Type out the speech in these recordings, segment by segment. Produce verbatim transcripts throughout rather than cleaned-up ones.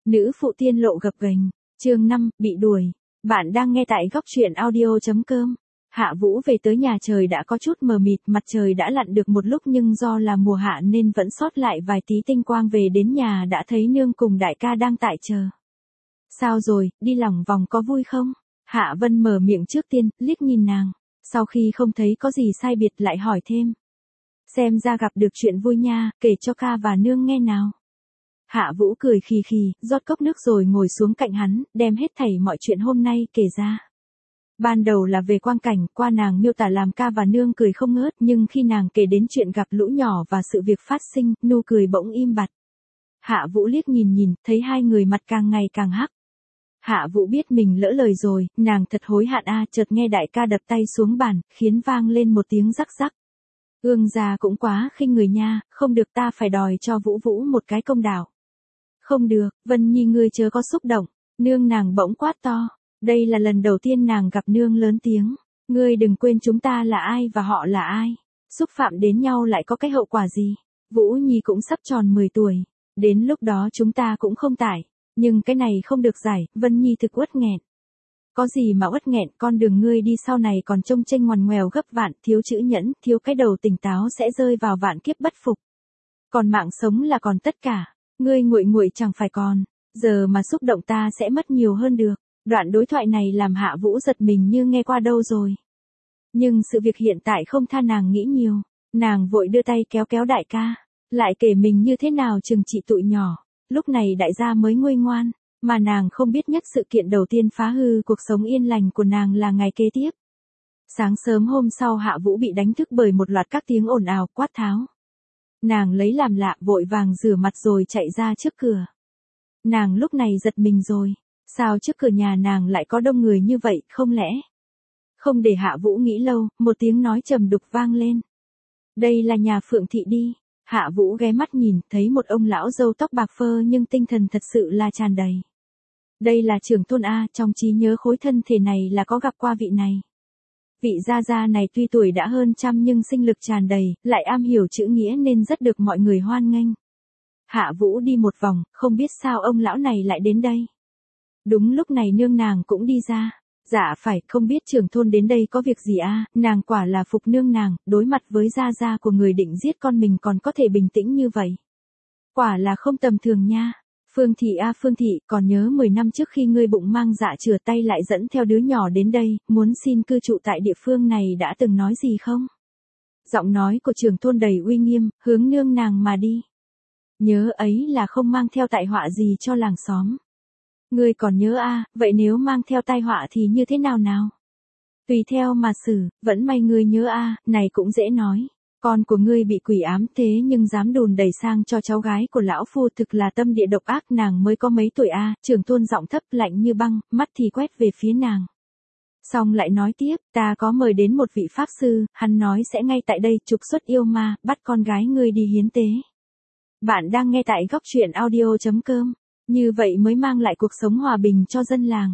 Nữ phụ tiên lộ gập ghềnh, chương năm, bị đuổi. Bạn đang nghe tại góc truyện audio chấm com. Hạ Vũ về tới nhà trời đã có chút mờ mịt, mặt trời đã lặn được một lúc nhưng do là mùa hạ nên vẫn sót lại vài tí tinh quang. Về đến nhà đã thấy nương cùng đại ca đang tại chờ. Sao rồi, đi lòng vòng có vui không? Hạ Vân mở miệng trước tiên, liếc nhìn nàng. Sau khi không thấy có gì sai biệt lại hỏi thêm. Xem ra gặp được chuyện vui nha, kể cho ca và nương nghe nào. Hạ Vũ cười khì khì, rót cốc nước rồi ngồi xuống cạnh hắn, đem hết thảy mọi chuyện hôm nay kể ra. Ban đầu là về quang cảnh, qua nàng miêu tả làm ca và nương cười không ngớt, nhưng khi nàng kể đến chuyện gặp lũ nhỏ và sự việc phát sinh, nụ cười bỗng im bặt. Hạ Vũ liếc nhìn nhìn, thấy hai người mặt càng ngày càng hắc. Hạ Vũ biết mình lỡ lời rồi, nàng thật hối hận a, chợt nghe đại ca đập tay xuống bàn, khiến vang lên một tiếng rắc rắc. Ương gia cũng quá khinh người nha, không được, ta phải đòi cho Vũ Vũ một cái công đạo. Không được, Vân Nhi ngươi chớ có xúc động, nương nàng bỗng quát to. Đây là lần đầu tiên nàng gặp nương lớn tiếng. Ngươi đừng quên chúng ta là ai và họ là ai. Xúc phạm đến nhau lại có cái hậu quả gì. Vũ Nhi cũng sắp tròn mười tuổi. Đến lúc đó chúng ta cũng không tải. Nhưng cái này không được giải, Vân Nhi thực uất nghẹn. Có gì mà uất nghẹn, con đường ngươi đi sau này còn trông chênh ngoằn ngoèo gấp vạn, thiếu chữ nhẫn, thiếu cái đầu tỉnh táo sẽ rơi vào vạn kiếp bất phục. Còn mạng sống là còn tất cả. Ngươi nguội nguội chẳng phải còn, giờ mà xúc động ta sẽ mất nhiều hơn được. Đoạn đối thoại này làm Hạ Vũ giật mình như nghe qua đâu rồi. Nhưng sự việc hiện tại không tha nàng nghĩ nhiều, nàng vội đưa tay kéo kéo đại ca, lại kể mình như thế nào trừng trị tụi nhỏ. Lúc này đại gia mới nguôi ngoan, mà nàng không biết nhất sự kiện đầu tiên phá hư cuộc sống yên lành của nàng là ngày kế tiếp. Sáng sớm hôm sau Hạ Vũ bị đánh thức bởi một loạt các tiếng ồn ào quát tháo. Nàng lấy làm lạ, vội vàng rửa mặt rồi chạy ra trước cửa. Nàng lúc này giật mình rồi, sao trước cửa nhà nàng lại có đông người như vậy, không lẽ? Không để Hạ Vũ nghĩ lâu, một tiếng nói trầm đục vang lên. Đây là nhà Phượng Thị đi. Hạ Vũ ghé mắt nhìn, thấy một ông lão râu tóc bạc phơ nhưng tinh thần thật sự là tràn đầy. Đây là trưởng thôn A, trong trí nhớ khối thân thể này là có gặp qua vị này. Vị gia gia này tuy tuổi đã hơn trăm nhưng sinh lực tràn đầy, lại am hiểu chữ nghĩa nên rất được mọi người hoan nghênh. Hạ Vũ đi một vòng, không biết sao ông lão này lại đến đây. Đúng lúc này nương nàng cũng đi ra. Dạ phải, không biết trưởng thôn đến đây có việc gì a? Nàng quả là phục nương nàng, đối mặt với gia gia của người định giết con mình còn có thể bình tĩnh như vậy. Quả là không tầm thường nha. Phương Thị a Phương Thị, còn nhớ mười năm trước khi ngươi bụng mang dạ chửa tay lại dẫn theo đứa nhỏ đến đây, muốn xin cư trụ tại địa phương này đã từng nói gì không? Giọng nói của trưởng thôn đầy uy nghiêm, hướng nương nàng mà đi. Nhớ ấy là không mang theo tai họa gì cho làng xóm. Ngươi còn nhớ a, vậy nếu mang theo tai họa thì như thế nào nào? Tùy theo mà xử, vẫn may ngươi nhớ a, này cũng dễ nói. Con của ngươi bị quỷ ám thế nhưng dám đùn đẩy sang cho cháu gái của lão phu, thực là tâm địa độc ác. Nàng mới có mấy tuổi a? Trưởng thôn giọng thấp lạnh như băng, mắt thì quét về phía nàng. Xong lại nói tiếp, ta có mời đến một vị pháp sư, hắn nói sẽ ngay tại đây trục xuất yêu ma, bắt con gái ngươi đi hiến tế. Bạn đang nghe tại góc truyện audio chấm com. Như vậy mới mang lại cuộc sống hòa bình cho dân làng.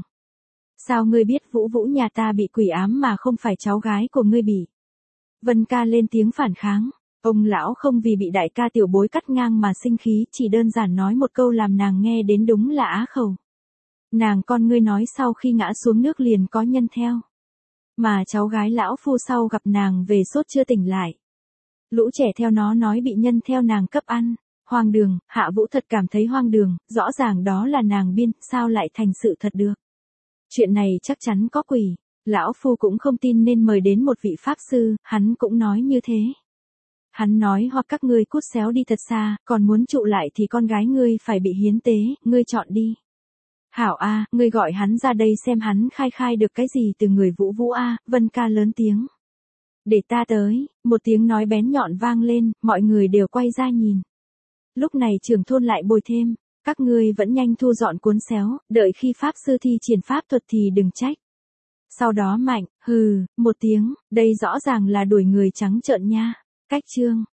Sao ngươi biết Vũ Vũ nhà ta bị quỷ ám mà không phải cháu gái của ngươi bị? Vân ca lên tiếng phản kháng. Ông lão không vì bị đại ca tiểu bối cắt ngang mà sinh khí, chỉ đơn giản nói một câu làm nàng nghe đến đúng là á khẩu. Nàng con ngươi nói sau khi ngã xuống nước liền có nhân theo. Mà cháu gái lão phu sau gặp nàng về sốt chưa tỉnh lại. Lũ trẻ theo nó nói bị nhân theo nàng cấp ăn. Hoang đường, Hạ Vũ thật cảm thấy hoang đường, rõ ràng đó là nàng biên, sao lại thành sự thật được. Chuyện này chắc chắn có quỷ, lão phu cũng không tin nên mời đến một vị pháp sư, hắn cũng nói như thế. Hắn nói hoặc các ngươi cút xéo đi thật xa, còn muốn trụ lại thì con gái ngươi phải bị hiến tế, ngươi chọn đi. Hảo a, ngươi gọi hắn ra đây xem hắn khai khai được cái gì từ người Vũ Vũ a, Vân ca lớn tiếng. Để ta tới, một tiếng nói bén nhọn vang lên, mọi người đều quay ra nhìn. Lúc này trưởng thôn lại bồi thêm, các ngươi vẫn nhanh thu dọn cuốn xéo, đợi khi pháp sư thi triển pháp thuật thì đừng trách. Sau đó mạnh, hừ, một tiếng, đây rõ ràng là đuổi người trắng trợn nha. Cách chương